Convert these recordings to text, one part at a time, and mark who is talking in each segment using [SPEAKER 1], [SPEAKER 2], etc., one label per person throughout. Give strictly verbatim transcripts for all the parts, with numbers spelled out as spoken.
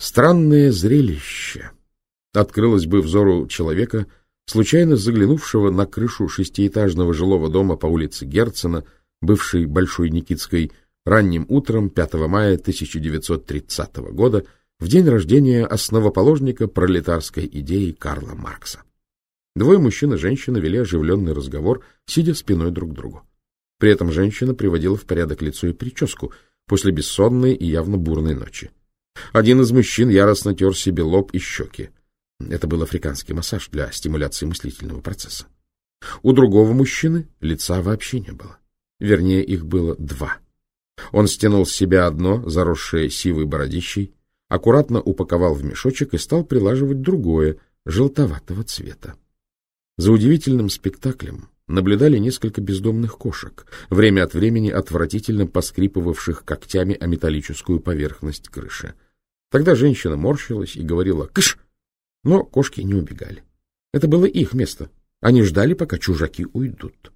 [SPEAKER 1] Странное зрелище открылось бы взору человека, случайно заглянувшего на крышу шестиэтажного жилого дома по улице Герцена, бывшей Большой Никитской, ранним утром пятого мая тысяча девятьсот тридцатого года, в день рождения основоположника пролетарской идеи Карла Маркса. Двое мужчин и женщина вели оживленный разговор, сидя спиной друг к другу. При этом женщина приводила в порядок лицо и прическу после бессонной и явно бурной ночи. Один из мужчин яростно тер себе лоб и щеки. Это был африканский массаж для стимуляции мыслительного процесса. У другого мужчины лица вообще не было. Вернее, их было два. Он стянул с себя одно, заросшее сивой бородищей, аккуратно упаковал в мешочек и стал прилаживать другое, желтоватого цвета. За удивительным спектаклем наблюдали несколько бездомных кошек, время от времени отвратительно поскрипывавших когтями о металлическую поверхность крыши. Тогда женщина морщилась и говорила «кыш!», но кошки не убегали. Это было их место. Они ждали, пока чужаки уйдут.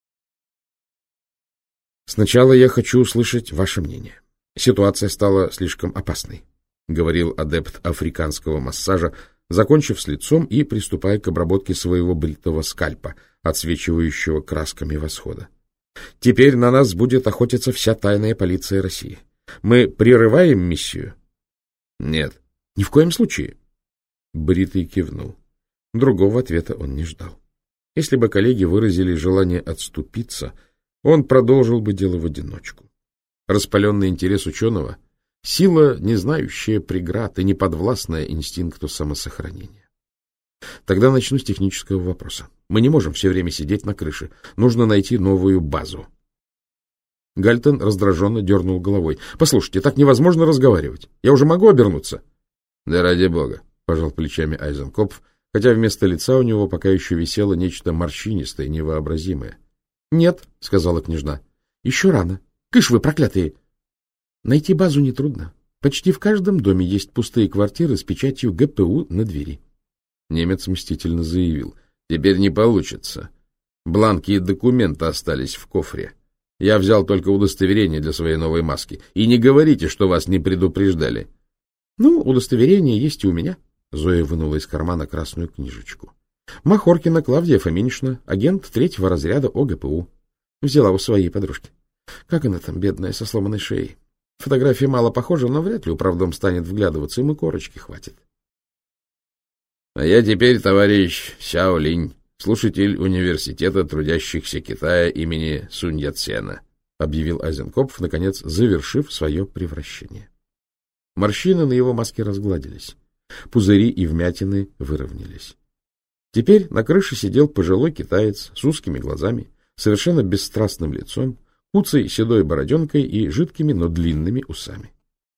[SPEAKER 1] «Сначала я хочу услышать ваше мнение. Ситуация стала слишком опасной», — говорил адепт африканского массажа, закончив с лицом и приступая к обработке своего бритого скальпа, отсвечивающего красками восхода. «Теперь на нас будет охотиться вся тайная полиция России. Мы прерываем миссию?» «Нет, ни в коем случае». Бритый кивнул. Другого ответа он не ждал. Если бы коллеги выразили желание отступиться, он продолжил бы дело в одиночку. Распаленный интерес ученого — сила, не знающая преград и не подвластная инстинкту самосохранения. Тогда начну с технического вопроса. Мы не можем все время сидеть на крыше. Нужно найти новую базу. Гальтон раздраженно дернул головой. — Послушайте, так невозможно разговаривать. Я уже могу обернуться? — Да ради бога, — пожал плечами Айзенкопф, хотя вместо лица у него пока еще висело нечто морщинистое, невообразимое. — Нет, — сказала княжна, — еще рано. Кыш вы, проклятые! Найти базу нетрудно. Почти в каждом доме есть пустые квартиры с печатью гэ пэ у на двери. Немец мстительно заявил. — Теперь не получится. Бланки и документы остались в кофре. Я взял только удостоверение для своей новой маски. И не говорите, что вас не предупреждали. — Ну, удостоверение есть и у меня. Зоя вынула из кармана красную книжечку. Махоркина Клавдия Фоминична, агент третьего разряда о гэ пэ у. Взяла у своей подружки. Как она там, бедная, со сломанной шеей? Фотография мало похожа, но вряд ли управдом станет вглядываться, ему корочки хватит. — А я теперь товарищ Сяо Линь, слушатель университета трудящихся Китая имени Сунь Яцена, — объявил Айзенкопф, наконец завершив свое превращение. Морщины на его маске разгладились. Пузыри и вмятины выровнялись. Теперь на крыше сидел пожилой китаец с узкими глазами, совершенно бесстрастным лицом, куцей седой бороденкой и жидкими, но длинными усами.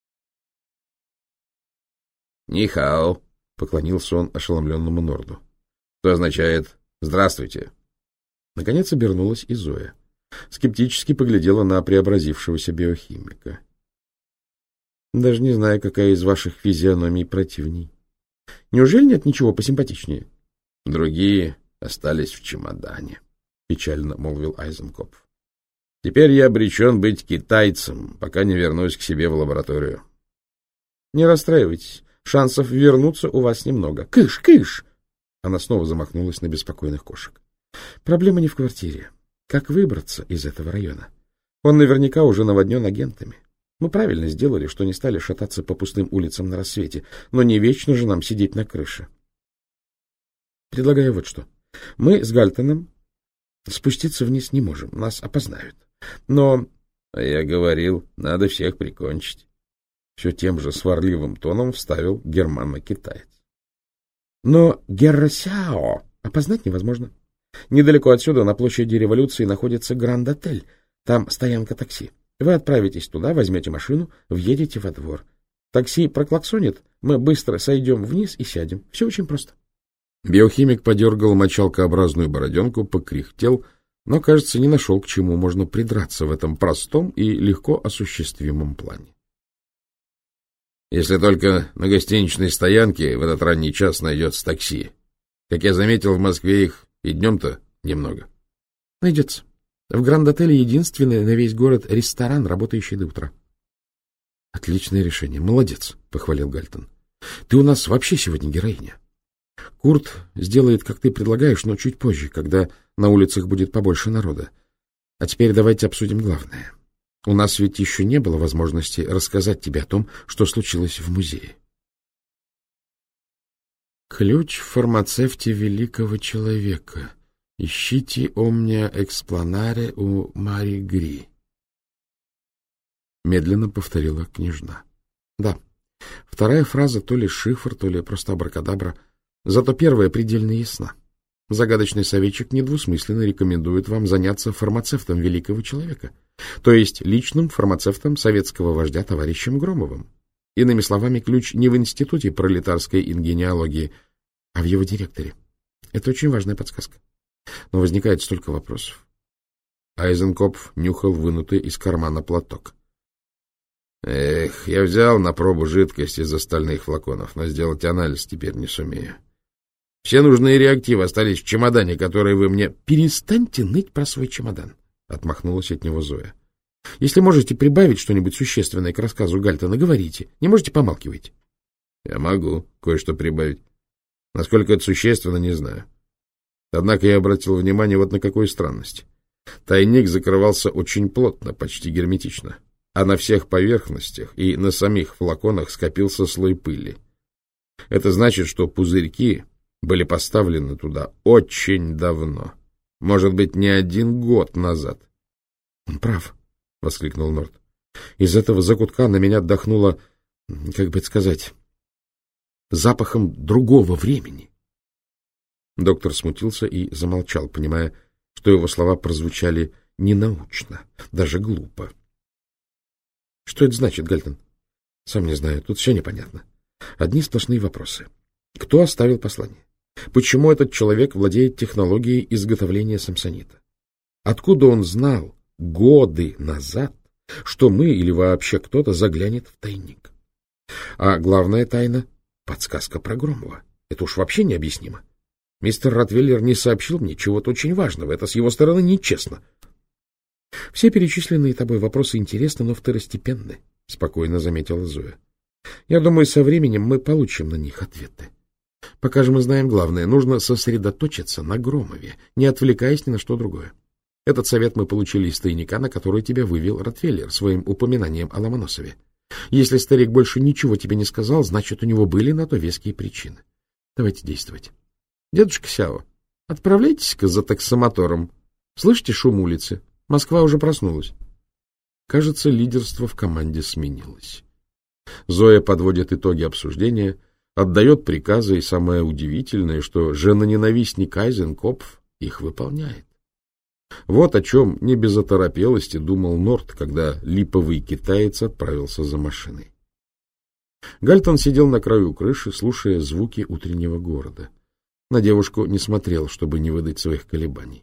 [SPEAKER 1] «Нихао», — поклонился он ошеломленному Норду, что означает «здравствуйте». Наконец обернулась и Зоя. Скептически поглядела на преобразившегося биохимика. «Даже не знаю, какая из ваших физиономий противней. Неужели нет ничего посимпатичнее?» «Другие остались в чемодане», — печально молвил Айзенкопф. «Теперь я обречен быть китайцем, пока не вернусь к себе в лабораторию». «Не расстраивайтесь, шансов вернуться у вас немного. Кыш, кыш!» Она снова замахнулась на беспокойных кошек. «Проблема не в квартире. Как выбраться из этого района? Он наверняка уже наводнен агентами. Мы правильно сделали, что не стали шататься по пустым улицам на рассвете, но не вечно же нам сидеть на крыше. Предлагаю вот что. Мы с Гальтоном спуститься вниз не можем, нас опознают. Но... А я говорил, надо всех прикончить. Все тем же сварливым тоном вставил германо-китаец. Но Герра Сяо опознать невозможно. Недалеко отсюда, на площади Революции, находится Гранд-отель. Там стоянка такси. Вы отправитесь туда, возьмете машину, въедете во двор. Такси проклаксонит, мы быстро сойдем вниз и сядем. Все очень просто. Биохимик подергал мочалкообразную бороденку, покряхтел, но, кажется, не нашел, к чему можно придраться в этом простом и легко осуществимом плане. Если только на гостиничной стоянке в этот ранний час найдется такси. Как я заметил, в Москве их и днем-то немного. Найдется. В Гранд-отеле единственный на весь город ресторан, работающий до утра. — Отличное решение. Молодец, — похвалил Гальтон. — Ты у нас вообще сегодня героиня. Курт сделает, как ты предлагаешь, но чуть позже, когда на улицах будет побольше народа. А теперь давайте обсудим главное. У нас ведь еще не было возможности рассказать тебе о том, что случилось в музее. Ключ в фармацевте великого человека. Ищите omnia экспланаре у Мари Гри. Медленно повторила княжна. Да, вторая фраза то ли шифр, то ли просто абракадабра. Зато первая предельно ясна. Загадочный советчик недвусмысленно рекомендует вам заняться фармацевтом великого человека, то есть личным фармацевтом советского вождя товарищем Громовым. Иными словами, ключ не в институте пролетарской ингениологии, а в его директоре. Это очень важная подсказка. Но возникает столько вопросов. Айзенкопф нюхал вынутый из кармана платок. Эх, я взял на пробу жидкость из остальных флаконов, но сделать анализ теперь не сумею. Все нужные реактивы остались в чемодане, который вы мне... — Перестаньте ныть про свой чемодан, — отмахнулась от него Зоя. — Если можете прибавить что-нибудь существенное к рассказу Гальтона, говорите. Не можете — помалкивайте. — Я могу кое-что прибавить. Насколько это существенно, не знаю. Однако я обратил внимание вот на какую странность. Тайник закрывался очень плотно, почти герметично, а на всех поверхностях и на самих флаконах скопился слой пыли. Это значит, что пузырьки были поставлены туда очень давно. Может быть, не один год назад. — Он прав, — воскликнул Норт. — Из этого закутка на меня отдохнуло, как бы это сказать, запахом другого времени. Доктор смутился и замолчал, понимая, что его слова прозвучали ненаучно, даже глупо. — Что это значит, Гальтон? — Сам не знаю, тут все непонятно. Одни сплошные вопросы. Кто оставил послание? Почему этот человек владеет технологией изготовления самсонита? Откуда он знал годы назад, что мы или вообще кто-то заглянет в тайник? А главная тайна — подсказка про Громова. Это уж вообще необъяснимо. Мистер Ротвейлер не сообщил мне чего-то очень важного. Это с его стороны нечестно. — Все перечисленные тобой вопросы интересны, но второстепенны, — спокойно заметила Зоя. — Я думаю, со временем мы получим на них ответы. Пока же мы знаем главное. Нужно сосредоточиться на Громове, не отвлекаясь ни на что другое. Этот совет мы получили из тайника, на который тебя вывел Ротвейлер своим упоминанием о Ломоносове. Если старик больше ничего тебе не сказал, значит, у него были на то веские причины. Давайте действовать. Дедушка Сяо, отправляйтесь-ка за таксомотором. Слышите шум улицы? Москва уже проснулась. Кажется, лидерство в команде сменилось. Зоя подводит итоги обсуждения, отдает приказы, и самое удивительное, что женоненавистник Айзенкопф их выполняет. Вот о чем не без оторопелости думал Норт, когда липовый китаец отправился за машиной. Гальтон сидел на краю крыши, слушая звуки утреннего города. На девушку не смотрел, чтобы не выдать своих колебаний.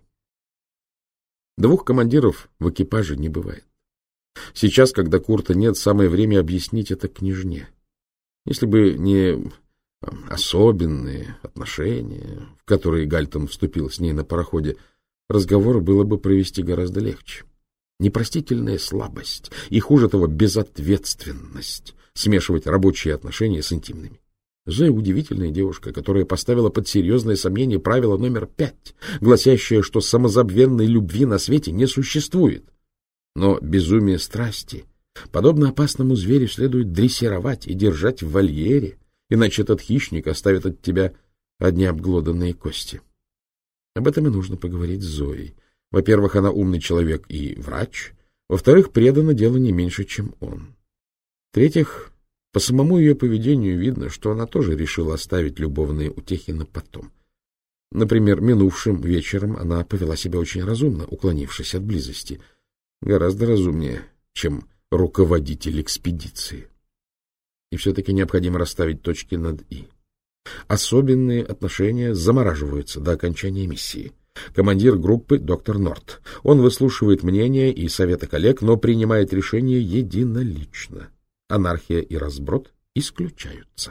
[SPEAKER 1] Двух командиров в экипаже не бывает. Сейчас, когда Курта нет, самое время объяснить это княжне. Если бы не особенные отношения, в которые Гальтон вступил с ней на пароходе, разговор было бы провести гораздо легче. Непростительная слабость и, хуже того, безответственность смешивать рабочие отношения с интимными. Зоя удивительная девушка, которая поставила под серьезное сомнение правило номер пять, гласящее, что самозабвенной любви на свете не существует. Но безумие страсти, подобно опасному зверю, следует дрессировать и держать в вольере, иначе этот хищник оставит от тебя одни обглоданные кости. Об этом и нужно поговорить с Зоей. Во-первых, она умный человек и врач. Во-вторых, предана делу не меньше, чем он. В-третьих, по самому ее поведению видно, что она тоже решила оставить любовные утехи на потом. Например, минувшим вечером она повела себя очень разумно, уклонившись от близости. Гораздо разумнее, чем руководитель экспедиции. И все-таки необходимо расставить точки над «и». Особенные отношения замораживаются до окончания миссии. Командир группы — доктор Норт. Он выслушивает мнения и советы коллег, но принимает решения единолично. Анархия и разброд исключаются.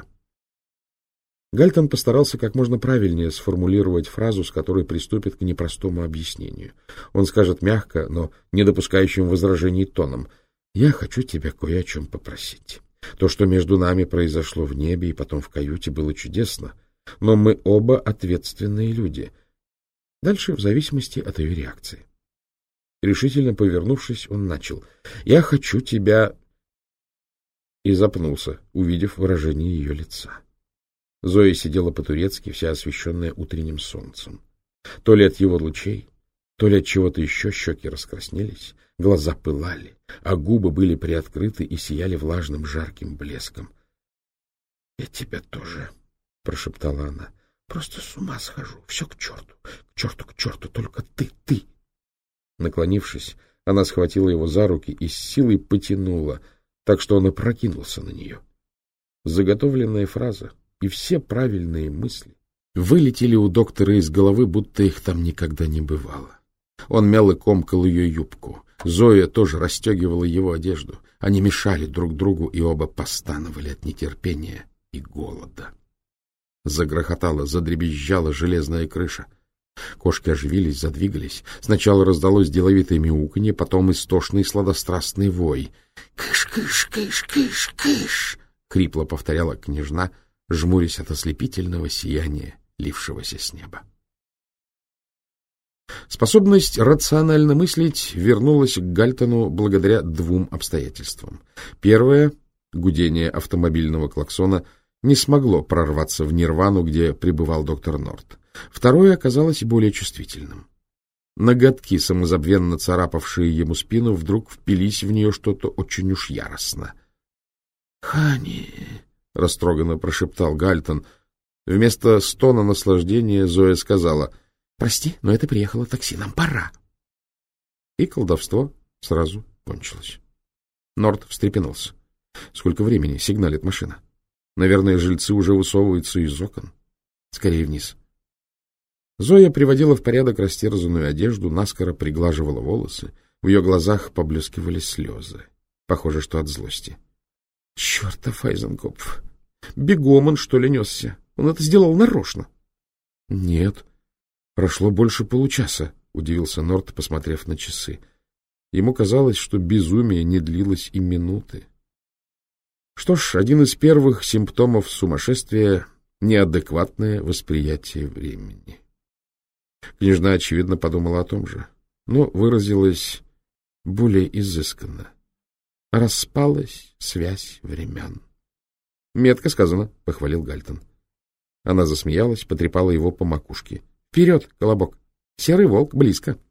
[SPEAKER 1] Гальтон постарался как можно правильнее сформулировать фразу, с которой приступит к непростому объяснению. Он скажет мягко, но не допускающим возражений тоном: Я хочу тебя кое о чем попросить. То, что между нами произошло в небе и потом в каюте, было чудесно, но мы оба ответственные люди. Дальше в зависимости от ее реакции. Решительно повернувшись, он начал. Я хочу тебя... И запнулся, увидев выражение ее лица. Зоя сидела по-турецки, вся освещенная утренним солнцем. То ли от его лучей, то ли от чего-то еще щеки раскраснелись, глаза пылали, а губы были приоткрыты и сияли влажным жарким блеском. — Я тебя тоже, — прошептала она. — Просто с ума схожу. Все к черту, к черту, к черту, только ты, ты. Наклонившись, она схватила его за руки и с силой потянула, так что он опрокинулся на нее. Заготовленная фраза и все правильные мысли вылетели у доктора из головы, будто их там никогда не бывало. Он мял и комкал ее юбку. Зоя тоже расстегивала его одежду. Они мешали друг другу и оба постановали от нетерпения и голода. Загрохотала, задребезжала железная крыша. Кошки оживились, задвигались. Сначала раздалось деловитое мяуканье, потом истошный сладострастный вой. «Кыш-кыш-кыш-кыш-кыш!» — хрипло повторяла княжна, жмурясь от ослепительного сияния, лившегося с неба. Способность рационально мыслить вернулась к Гальтону благодаря двум обстоятельствам. Первое — гудение автомобильного клаксона не смогло прорваться в нирвану, где пребывал доктор Норт. Второе оказалось более чувствительным. Ноготки, самозабвенно царапавшие ему спину, вдруг впились в нее что-то очень уж яростно. — Хани! — растроганно прошептал Гальтон. Вместо стона наслаждения Зоя сказала: — Прости, но это приехало такси, нам пора. И колдовство сразу кончилось. Норт встрепенулся. Сколько времени сигналит машина? Наверное, жильцы уже высовываются из окон. Скорее вниз. Зоя приводила в порядок растерзанную одежду, наскоро приглаживала волосы. В ее глазах поблескивали слезы. Похоже, что от злости. — Чертов Айзенкопф! Бегом он, что ли, несся? Он это сделал нарочно. — Нет, прошло больше получаса, — удивился Норт, посмотрев на часы. Ему казалось, что безумие не длилось и минуты. Что ж, один из первых симптомов сумасшествия — неадекватное восприятие времени. Княжна, очевидно, подумала о том же, но выразилась более изысканно. Распалась связь времен. — Метко сказано, — похвалил Гальтон. Она засмеялась, потрепала его по макушке. — Вперед, Колобок! Серый волк близко!